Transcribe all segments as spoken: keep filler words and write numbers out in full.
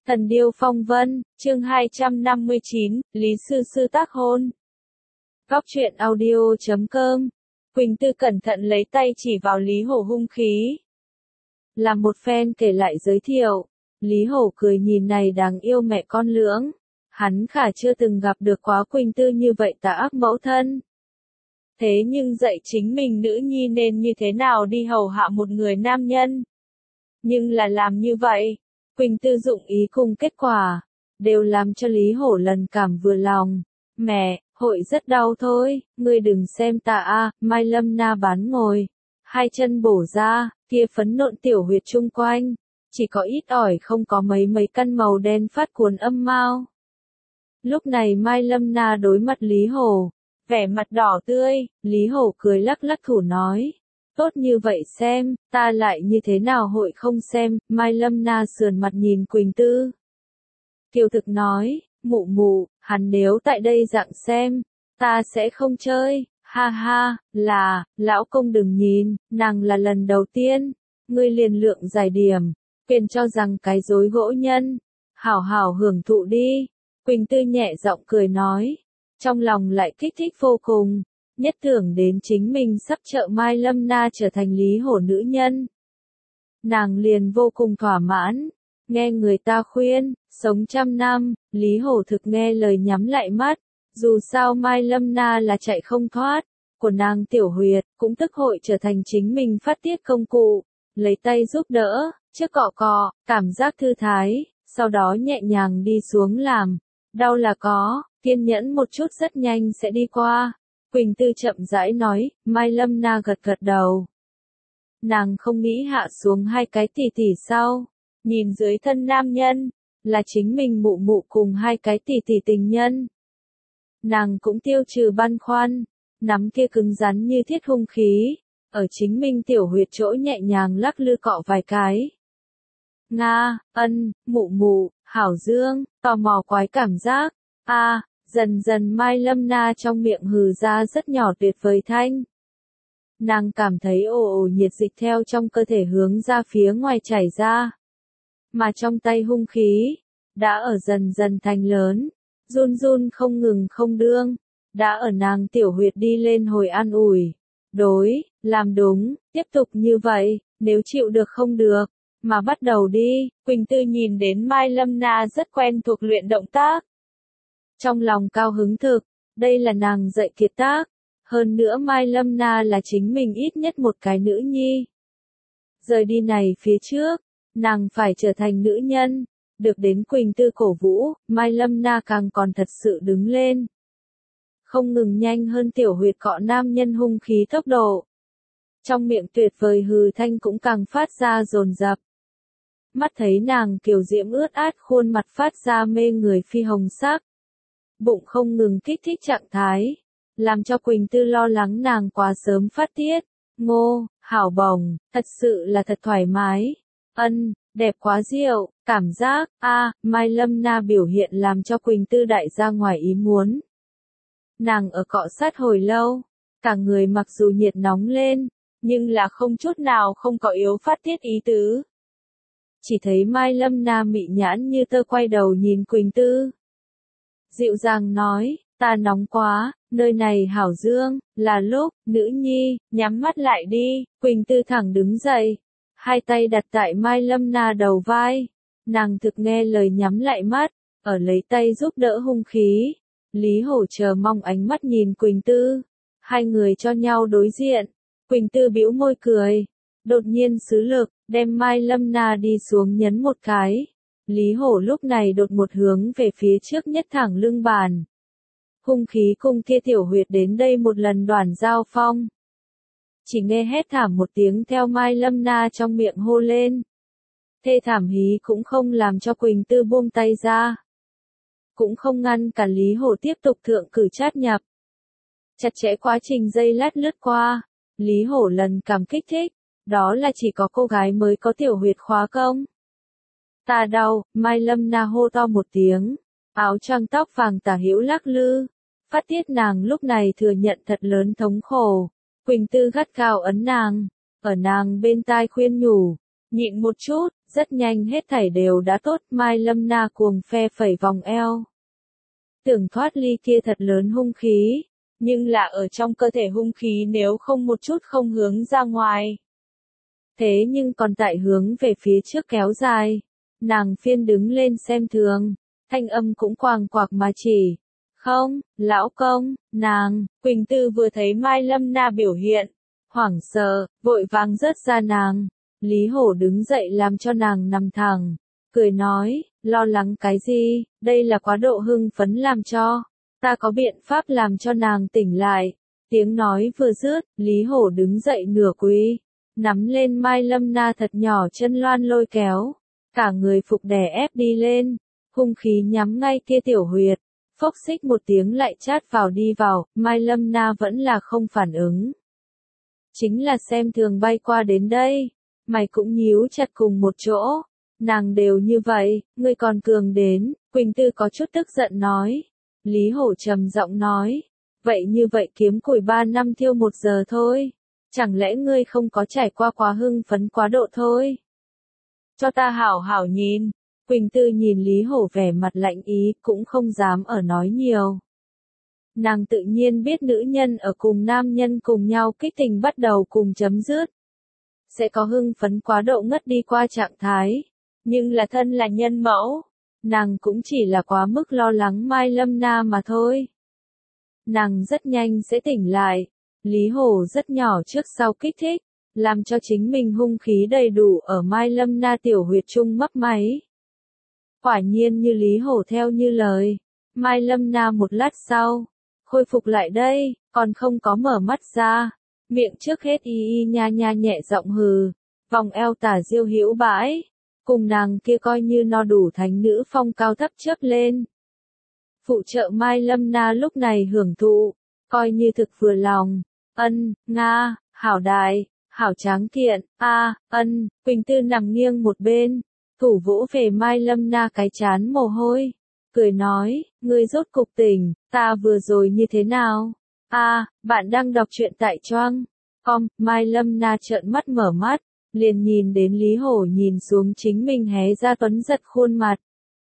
Thần điêu phong vân, chương hai trăm năm mươi chín, Lý Sư Sư tác hôn. Góc truyện audio chấm com. Quỳnh Tư cẩn thận lấy tay chỉ vào Lý Hổ hung khí. Làm một phen kể lại giới thiệu. Lý Hổ cười nhìn này đáng yêu mẹ con lưỡng. Hắn khả chưa từng gặp được quá Quỳnh Tư như vậy tà ác mẫu thân. Thế nhưng dạy chính mình nữ nhi nên như thế nào đi hầu hạ một người nam nhân. Nhưng là làm như vậy. Quỳnh Tư dụng ý cùng kết quả, đều làm cho Lý Hổ lần cảm vừa lòng. Mẹ, hội rất đau thôi, ngươi đừng xem ta a, Mai Lâm Na bán ngồi, hai chân bổ ra, kia phấn nộn tiểu huyệt chung quanh, chỉ có ít ỏi không có mấy mấy căn màu đen phát cuốn âm mao. Lúc này Mai Lâm Na đối mặt Lý Hổ, vẻ mặt đỏ tươi, Lý Hổ cười lắc lắc thủ nói. Tốt như vậy xem, ta lại như thế nào hội không xem, Mai Lâm Na sườn mặt nhìn Quỳnh Tư. Kiều Thực nói, mụ mụ, hắn nếu tại đây dạng xem, ta sẽ không chơi, ha ha, là, lão công đừng nhìn, nàng là lần đầu tiên, ngươi liền lượng giải điểm, quyền cho rằng cái dối gỗ nhân, hảo hảo hưởng thụ đi, Quỳnh Tư nhẹ giọng cười nói, trong lòng lại kích thích vô cùng. Nhất tưởng đến chính mình sắp trợ Mai Lâm Na trở thành Lý Hổ nữ nhân. Nàng liền vô cùng thỏa mãn, nghe người ta khuyên, sống trăm năm, Lý Hổ thực nghe lời nhắm lại mắt, dù sao Mai Lâm Na là chạy không thoát, của nàng tiểu huyệt, cũng tức hội trở thành chính mình phát tiết công cụ, lấy tay giúp đỡ, trước cọ cọ, cảm giác thư thái, sau đó nhẹ nhàng đi xuống làm, đau là có, kiên nhẫn một chút rất nhanh sẽ đi qua. Quỳnh Tư chậm rãi nói, Mai Lâm Na gật gật đầu. Nàng không nghĩ hạ xuống hai cái tỷ tỷ sau, nhìn dưới thân nam nhân, là chính mình mụ mụ cùng hai cái tỷ tỷ tình nhân. Nàng cũng tiêu trừ băn khoăn, nắm kia cứng rắn như thiết hung khí, ở chính mình tiểu huyệt chỗ nhẹ nhàng lắc lư cọ vài cái. Nga, ân, mụ mụ, hảo dương, tò mò quái cảm giác, a. Dần dần Mai Lâm Na trong miệng hừ ra rất nhỏ tuyệt vời thanh. Nàng cảm thấy ồ ồ nhiệt dịch theo trong cơ thể hướng ra phía ngoài chảy ra. Mà trong tay hung khí, đã ở dần dần thành lớn, run run không ngừng không đương, đã ở nàng tiểu huyệt đi lên hồi an ủi. Đối, làm đúng, tiếp tục như vậy, nếu chịu được không được, mà bắt đầu đi, Quỳnh Tư nhìn đến Mai Lâm Na rất quen thuộc luyện động tác. Trong lòng cao hứng thực, đây là nàng dạy kiệt tác, hơn nữa Mai Lâm Na là chính mình ít nhất một cái nữ nhi. Rời đi này phía trước, nàng phải trở thành nữ nhân, được đến Quỳnh Tư cổ vũ, Mai Lâm Na càng còn thật sự đứng lên. Không ngừng nhanh hơn tiểu huyệt cọ nam nhân hung khí tốc độ. Trong miệng tuyệt vời hừ thanh cũng càng phát ra dồn dập. Mắt thấy nàng kiều diễm ướt át khuôn mặt phát ra mê người phi hồng sắc. Bụng không ngừng kích thích trạng thái, làm cho Quỳnh Tư lo lắng nàng quá sớm phát tiết. Ngô, hảo bồng, thật sự là thật thoải mái. Ân, đẹp quá diệu, cảm giác, a, Mai Lâm Na biểu hiện làm cho Quỳnh Tư đại ra ngoài ý muốn. Nàng ở cọ sát hồi lâu, cả người mặc dù nhiệt nóng lên, nhưng là không chút nào không có yếu phát tiết ý tứ. Chỉ thấy Mai Lâm Na mị nhãn như tơ quay đầu nhìn Quỳnh Tư. Dịu dàng nói, ta nóng quá, nơi này hảo dương, là lúc, nữ nhi, nhắm mắt lại đi, Quỳnh Tư thẳng đứng dậy, hai tay đặt tại Mai Lâm Na đầu vai, nàng thực nghe lời nhắm lại mắt, ở lấy tay giúp đỡ hung khí, Lý Hổ chờ mong ánh mắt nhìn Quỳnh Tư, hai người cho nhau đối diện, Quỳnh Tư bĩu môi cười, đột nhiên xứ lực, đem Mai Lâm Na đi xuống nhấn một cái. Lý Hổ lúc này đột một hướng về phía trước nhất thẳng lưng bàn. Hung khí cùng kia tiểu huyệt đến đây một lần đoàn giao phong. Chỉ nghe hét thảm một tiếng theo Mai Lâm Na trong miệng hô lên. Thê thảm hí cũng không làm cho Quỳnh Tư buông tay ra. Cũng không ngăn cả Lý Hổ tiếp tục thượng cử chát nhập. Chặt chẽ quá trình dây lát lướt qua. Lý Hổ lần cảm kích thích. Đó là chỉ có cô gái mới có tiểu huyệt khóa công. Ta đau, Mai Lâm Na hô to một tiếng, áo choàng tóc vàng tả hữu lắc lư, phát tiết nàng lúc này thừa nhận thật lớn thống khổ. Quỳnh Tư gắt gao ấn nàng, ở nàng bên tai khuyên nhủ, nhịn một chút, Rất nhanh hết thảy đều đã tốt, Mai Lâm Na cuồng phe phẩy vòng eo. Tưởng thoát ly kia thật lớn hung khí, nhưng là ở trong cơ thể hung khí nếu không một chút không hướng ra ngoài. Thế nhưng còn tại hướng về phía trước kéo dài, nàng phiên đứng lên xem thường, thanh âm cũng quàng quạc mà chỉ. Không, lão công, nàng, Quỳnh Tư vừa thấy Mai Lâm Na biểu hiện, hoảng sợ, vội vàng rớt ra nàng. Lý Hổ đứng dậy làm cho nàng nằm thẳng, cười nói, lo lắng cái gì, đây là quá độ hưng phấn làm cho, ta có biện pháp làm cho nàng tỉnh lại. Tiếng nói vừa dứt, Lý Hổ đứng dậy nửa quỳ, nắm lên Mai Lâm Na thật nhỏ chân loan lôi kéo, cả người phục đè ép đi lên, hung khí nhắm ngay kia tiểu huyệt, phốc xích một tiếng lại chát vào đi vào, Mai Lâm Na vẫn là không phản ứng. Chính là xem thường bay qua đến đây, mày cũng nhíu chặt cùng một chỗ, nàng đều như vậy, ngươi còn cường đến, Quỳnh Tư có chút tức giận nói. Lý Hổ trầm giọng nói, vậy như vậy kiếm củi ba năm thiêu một giờ thôi, chẳng lẽ ngươi không có trải qua quá hưng phấn quá độ thôi? Cho ta hảo hảo nhìn. Quỳnh Tư nhìn Lý Hổ vẻ mặt lạnh ý, cũng không dám ở nói nhiều. Nàng tự nhiên biết nữ nhân ở cùng nam nhân cùng nhau kích tình bắt đầu cùng chấm dứt. Sẽ có hưng phấn quá độ ngất đi qua trạng thái. Nhưng là thân là nhân mẫu, nàng cũng chỉ là quá mức lo lắng Mai Lâm Na mà thôi. Nàng rất nhanh sẽ tỉnh lại. Lý Hổ rất nhỏ trước sau kích thích, làm cho chính mình hung khí đầy đủ ở Mai Lâm Na tiểu huyệt trung mấp máy. Quả nhiên như Lý Hổ theo như lời, Mai Lâm Na một lát sau, khôi phục lại đây, còn không có mở mắt ra, miệng trước hết y y nha nha nhẹ giọng hừ, vòng eo tả diêu hữu bãi, cùng nàng kia coi như no đủ thánh nữ phong cao thấp chớp lên. Phụ trợ Mai Lâm Na lúc này hưởng thụ, coi như thực vừa lòng, ân, nga, hảo đại, hảo tráng kiện, a, ân, Quỳnh Tư nằm nghiêng một bên. Thủ vỗ về Mai Lâm Na cái chán mồ hôi, cười nói, ngươi rốt cục tỉnh, ta vừa rồi như thế nào? A, à, bạn đang đọc truyện tại Choang. Com, Mai Lâm Na trợn mắt mở mắt, liền nhìn đến Lý Hổ nhìn xuống chính mình hé ra tuấn giật khuôn mặt.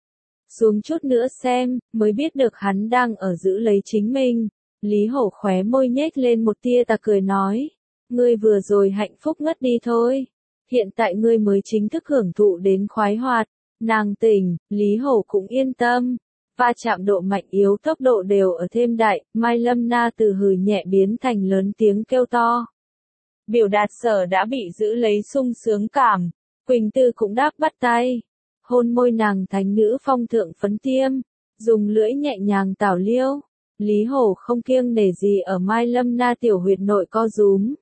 Xuống chút nữa xem, mới biết được hắn đang ở giữ lấy chính mình. Lý Hổ khóe môi nhếch lên một tia tà cười nói, ngươi vừa rồi hạnh phúc ngất đi thôi. Hiện tại ngươi mới chính thức hưởng thụ đến khoái hoạt, nàng tỉnh, Lý Hổ cũng yên tâm, va chạm độ mạnh yếu tốc độ đều ở thêm đại, Mai Lâm Na từ hừ nhẹ biến thành lớn tiếng kêu to. Biểu đạt sở đã bị giữ lấy sung sướng cảm, Quỳnh Tư cũng đáp bắt tay, hôn môi nàng thánh nữ phong thượng phấn tiêm, dùng lưỡi nhẹ nhàng tảo liêu, Lý Hổ không kiêng nể gì ở Mai Lâm Na tiểu huyệt nội co rúm.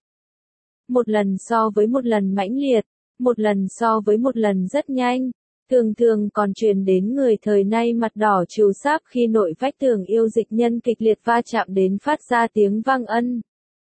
Một lần so với một lần mãnh liệt, một lần so với một lần rất nhanh, thường thường còn truyền đến người thời nay mặt đỏ trù sáp khi nội vách tường yêu dịch nhân kịch liệt va chạm đến phát ra tiếng vang ân.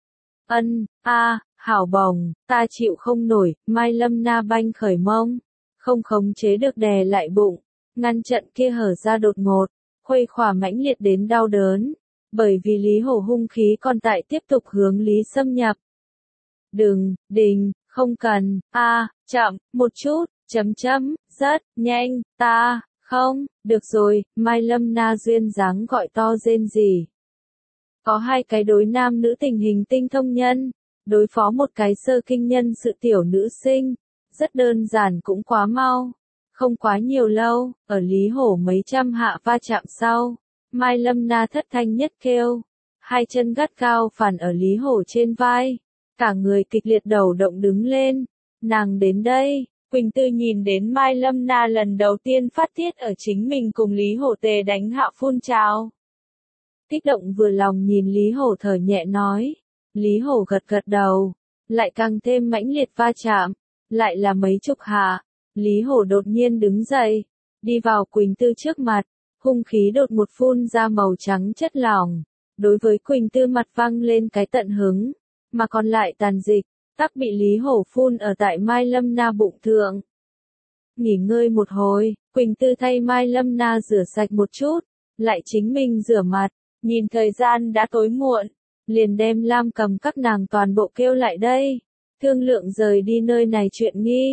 Ân, a, hảo bồng, ta chịu không nổi, Mai Lâm Na banh khởi mông, không khống chế được đè lại bụng, ngăn trận kia hở ra đột ngột, khuây khỏa mãnh liệt đến đau đớn, bởi vì Lý Hổ hung khí còn tại tiếp tục hướng Lý xâm nhập. Đừng, đình, không cần, a, à, chậm, một chút, chấm chấm, rất, nhanh, ta, không, được rồi, Mai Lâm Na duyên dáng gọi to rên rỉ. Có hai cái đối nam nữ tình hình tinh thông nhân, đối phó một cái sơ kinh nhân sự tiểu nữ sinh, rất đơn giản cũng quá mau, không quá nhiều lâu, ở Lý Hổ mấy trăm hạ va chạm sau, Mai Lâm Na thất thanh nhất kêu, hai chân gắt cao phản ở Lý Hổ trên vai. Cả người kịch liệt đầu động đứng lên, nàng đến đây, Quỳnh Tư nhìn đến Mai Lâm Na lần đầu tiên phát tiết ở chính mình cùng Lý Hổ tề đánh hạ phun trào. Kích động vừa lòng nhìn Lý Hổ thở nhẹ nói, Lý Hổ gật gật đầu, lại càng thêm mãnh liệt va chạm, lại là mấy chục hạ, Lý Hổ đột nhiên đứng dậy, đi vào Quỳnh Tư trước mặt, hung khí đột một phun ra màu trắng chất lỏng, đối với Quỳnh Tư mặt văng lên cái tận hứng. Mà còn lại tàn dịch, tắc bị Lý Hổ phun ở tại Mai Lâm Na bụng thượng. Nghỉ ngơi một hồi, Quỳnh Tư thay Mai Lâm Na rửa sạch một chút, lại chính mình rửa mặt, nhìn thời gian đã tối muộn, liền đem Lam Cầm các nàng toàn bộ kêu lại đây, thương lượng rời đi nơi này chuyện nghi,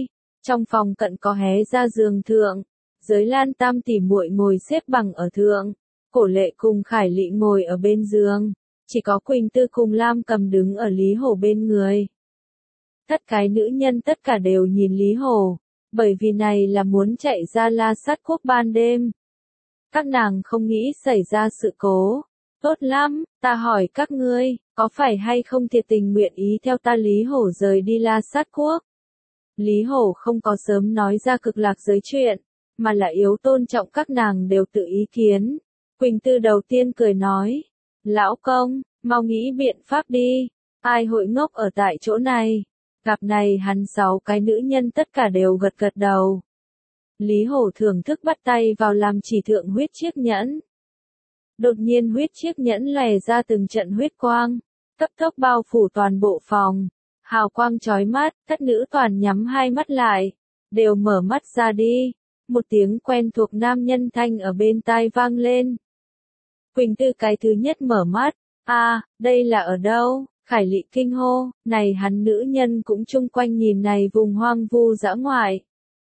Trong phòng cận có hé ra giường thượng, Giới Lan tam tỷ muội ngồi xếp bằng ở thượng, Cổ Lệ cùng Khải Lị ngồi ở bên giường, chỉ có Quỳnh Tư cùng Lam Cầm đứng ở Lý Hổ bên người. Tất cái nữ nhân tất cả đều nhìn Lý Hổ, bởi vì này là muốn chạy ra La Sát Quốc ban đêm. Các nàng không nghĩ xảy ra sự cố. Tốt lắm, ta hỏi các ngươi, có phải hay không thiệt tình nguyện ý theo ta Lý Hổ rời đi La Sát Quốc? Lý Hổ không có sớm nói ra cực lạc giới chuyện, mà là yếu tôn trọng các nàng đều tự ý kiến. Quỳnh Tư đầu tiên cười nói, lão công, mau nghĩ biện pháp đi, ai hội ngốc ở tại chỗ này. Gặp này hắn sáu cái nữ nhân tất cả đều gật gật đầu. Lý Hổ thưởng thức bắt tay vào làm chỉ thượng huyết chiếc nhẫn. Đột nhiên huyết chiếc nhẫn lòe ra từng trận huyết quang, cấp tốc bao phủ toàn bộ phòng. Hào quang chói mắt, thất nữ toàn nhắm hai mắt lại, đều mở mắt ra đi. Một tiếng quen thuộc nam nhân thanh ở bên tai vang lên. Quỳnh Tư cái thứ nhất mở mắt, a, à, đây là ở đâu? Khải Lị kinh hô, này hắn nữ nhân cũng chung quanh nhìn này vùng hoang vu dã ngoại.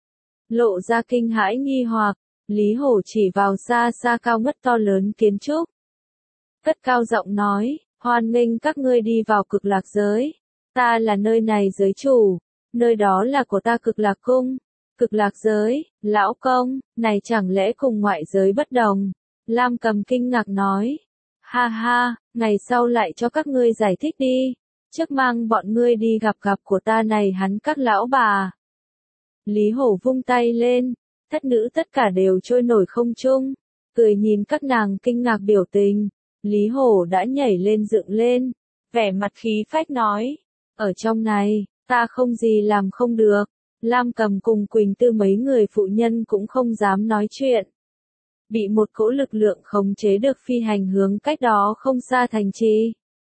Lộ ra kinh hãi nghi hoặc, Lý Hổ chỉ vào xa xa cao ngất to lớn kiến trúc. Cất cao giọng nói, hoan nghênh các ngươi đi vào cực lạc giới. Ta là nơi này giới chủ, nơi đó là của ta cực lạc cung. Cực lạc giới, lão công, này chẳng lẽ cùng ngoại giới bất đồng? Lam Cầm kinh ngạc nói. Ha ha, ngày sau lại cho các ngươi giải thích đi. Trước mang bọn ngươi đi gặp gặp của ta này hắn các lão bà. Lý Hổ vung tay lên, thất nữ tất cả đều trôi nổi không trung, cười nhìn các nàng kinh ngạc biểu tình. Lý Hổ đã nhảy lên dựng lên, vẻ mặt khí phách nói, ở trong này, ta không gì làm không được. Lam Cầm cùng Quỳnh Tư mấy người phụ nhân cũng không dám nói chuyện. Bị một cỗ lực lượng khống chế được phi hành hướng cách đó không xa thành trì.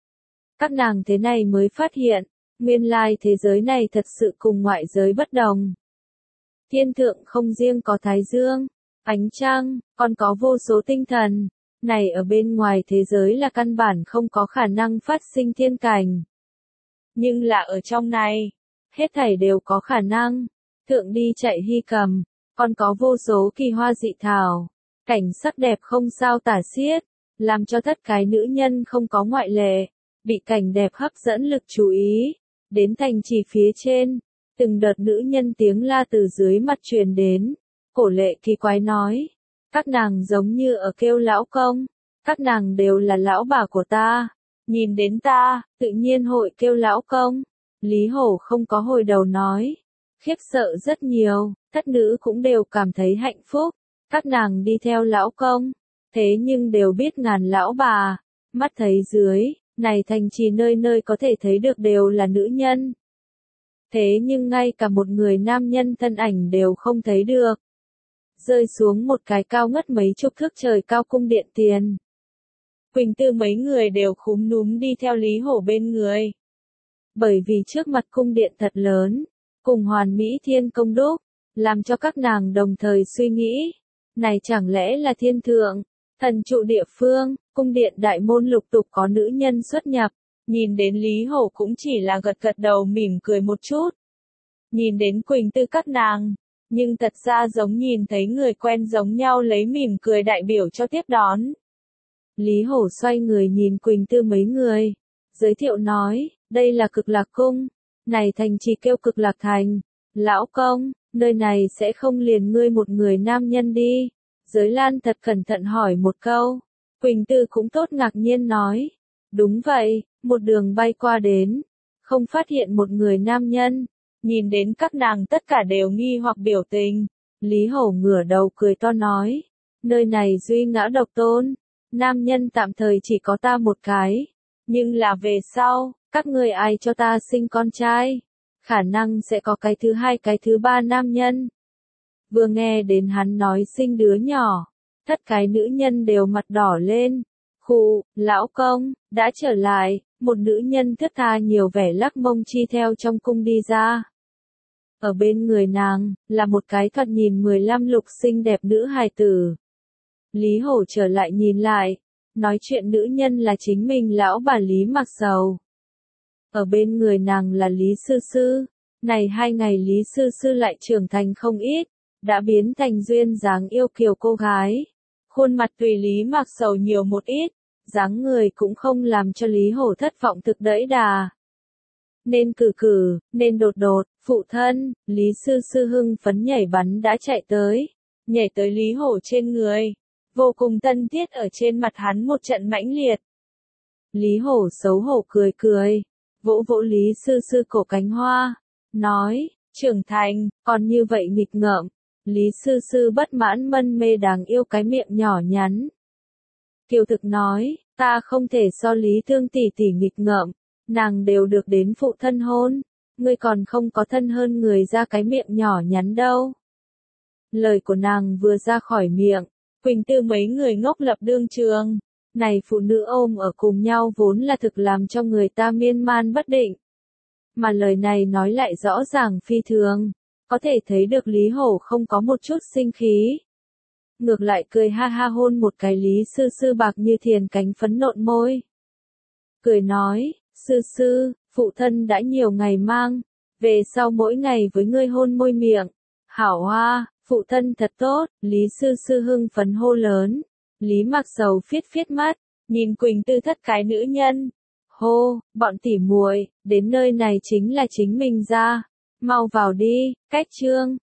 Các nàng thế này mới phát hiện, nguyên lai thế giới này thật sự cùng ngoại giới bất đồng. Thiên thượng không riêng có thái dương, ánh trăng, còn có vô số tinh thần. Này ở bên ngoài thế giới là căn bản không có khả năng phát sinh thiên cảnh. Nhưng là ở trong này, hết thảy đều có khả năng. Thượng đi chạy hy cầm, còn có vô số kỳ hoa dị thảo. Cảnh sắc đẹp không sao tả xiết, làm cho tất cái nữ nhân không có ngoại lệ, bị cảnh đẹp hấp dẫn lực chú ý. Đến thành trì phía trên, từng đợt nữ nhân tiếng la từ dưới mặt truyền đến. Cổ Lệ kỳ quái nói, các nàng giống như ở kêu lão công, các nàng đều là lão bà của ta, nhìn đến ta, tự nhiên hội kêu lão công. Lý Hổ không có hồi đầu nói, khiếp sợ rất nhiều, thất nữ cũng đều cảm thấy hạnh phúc. Các nàng đi theo lão công, thế nhưng đều biết ngàn lão bà, mắt thấy dưới, này thành trì nơi nơi có thể thấy được đều là nữ nhân. Thế nhưng ngay cả một người nam nhân thân ảnh đều không thấy được. Rơi xuống một cái cao ngất mấy chục thước trời cao cung điện tiền. Quỳnh Tư mấy người đều khúm núm đi theo Lý Hổ bên người. Bởi vì trước mặt cung điện thật lớn, cùng hoàn mỹ thiên công đúc, làm cho các nàng đồng thời suy nghĩ. Này chẳng lẽ là thiên thượng, thần trụ địa phương, cung điện đại môn lục tục có nữ nhân xuất nhập. Nhìn đến Lý Hổ cũng chỉ là gật gật đầu mỉm cười một chút. Nhìn đến Quỳnh Tư các nàng, nhưng thật ra giống nhìn thấy người quen giống nhau lấy mỉm cười đại biểu cho tiếp đón. Lý Hổ xoay người nhìn Quỳnh Tư mấy người, giới thiệu nói, đây là cực lạc cung, này thành trì kêu cực lạc thành. Lão công, nơi này sẽ không liền ngươi một người nam nhân đi. Giới Lan thật cẩn thận hỏi một câu. Quỳnh Tư cũng tốt ngạc nhiên nói. Đúng vậy, một đường bay qua đến. Không phát hiện một người nam nhân. Nhìn đến các nàng tất cả đều nghi hoặc biểu tình. Lý Hổ ngửa đầu cười to nói. Nơi này duy ngã độc tôn. Nam nhân tạm thời chỉ có ta một cái. Nhưng là về sau, các ngươi ai cho ta sinh con trai? Khả năng sẽ có cái thứ hai cái thứ ba nam nhân. Vừa nghe đến hắn nói sinh đứa nhỏ, tất cái nữ nhân đều mặt đỏ lên. Khụ, lão công, đã trở lại, một nữ nhân thướt tha nhiều vẻ lắc mông chi theo trong cung đi ra. Ở bên người nàng, là một cái thoạt nhìn mười lăm lục xinh đẹp nữ hài tử. Lý Hổ trở lại nhìn lại, nói chuyện nữ nhân là chính mình lão bà Lý Mặc Sầu. Ở bên người nàng là Lý Sư Sư, Này hai ngày Lý Sư Sư lại trưởng thành không ít, đã biến thành duyên dáng yêu kiều cô gái. Khuôn mặt tùy Lý Mạc Sầu nhiều một ít, dáng người cũng không làm cho Lý Hổ thất vọng thực đẫy đà. Nên cử cử, nên đột đột, phụ thân, Lý Sư Sư hưng phấn nhảy bắn đã chạy tới, nhảy tới Lý Hổ trên người, vô cùng thân thiết ở trên mặt hắn một trận mãnh liệt. Lý Hổ xấu hổ cười cười, vỗ vỗ Lý Sư Sư cổ cánh hoa, nói, trưởng thành, còn như vậy nghịch ngợm. Lý Sư Sư bất mãn mân mê đáng yêu cái miệng nhỏ nhắn. Kiều Thực nói, ta không thể so Lý Thương tỷ tỷ nghịch ngợm, nàng đều được đến phụ thân hôn, ngươi còn không có thân hơn người ra cái miệng nhỏ nhắn đâu. Lời của nàng vừa ra khỏi miệng, Quỳnh Tư mấy người ngốc lập đương trường, này phụ nữ ôm ở cùng nhau vốn là thực làm cho người ta miên man bất định. Mà lời này nói lại rõ ràng phi thường, có thể thấy được Lý Hổ không có một chút sinh khí. Ngược lại cười ha ha hôn một cái Lý Sư Sư bạc như thiền cánh phấn nộn môi. Cười nói, Sư Sư, phụ thân đã nhiều ngày mang, về sau mỗi ngày với ngươi hôn môi miệng. Hảo hoa, phụ thân thật tốt, Lý Sư Sư hưng phấn hô lớn. Lý Mạc Sầu phiết phiết mắt, nhìn Quỳnh Tư thất cái nữ nhân. Hô, bọn tỉ muội, đến nơi này chính là chính mình ra. Mau vào đi, cách chương.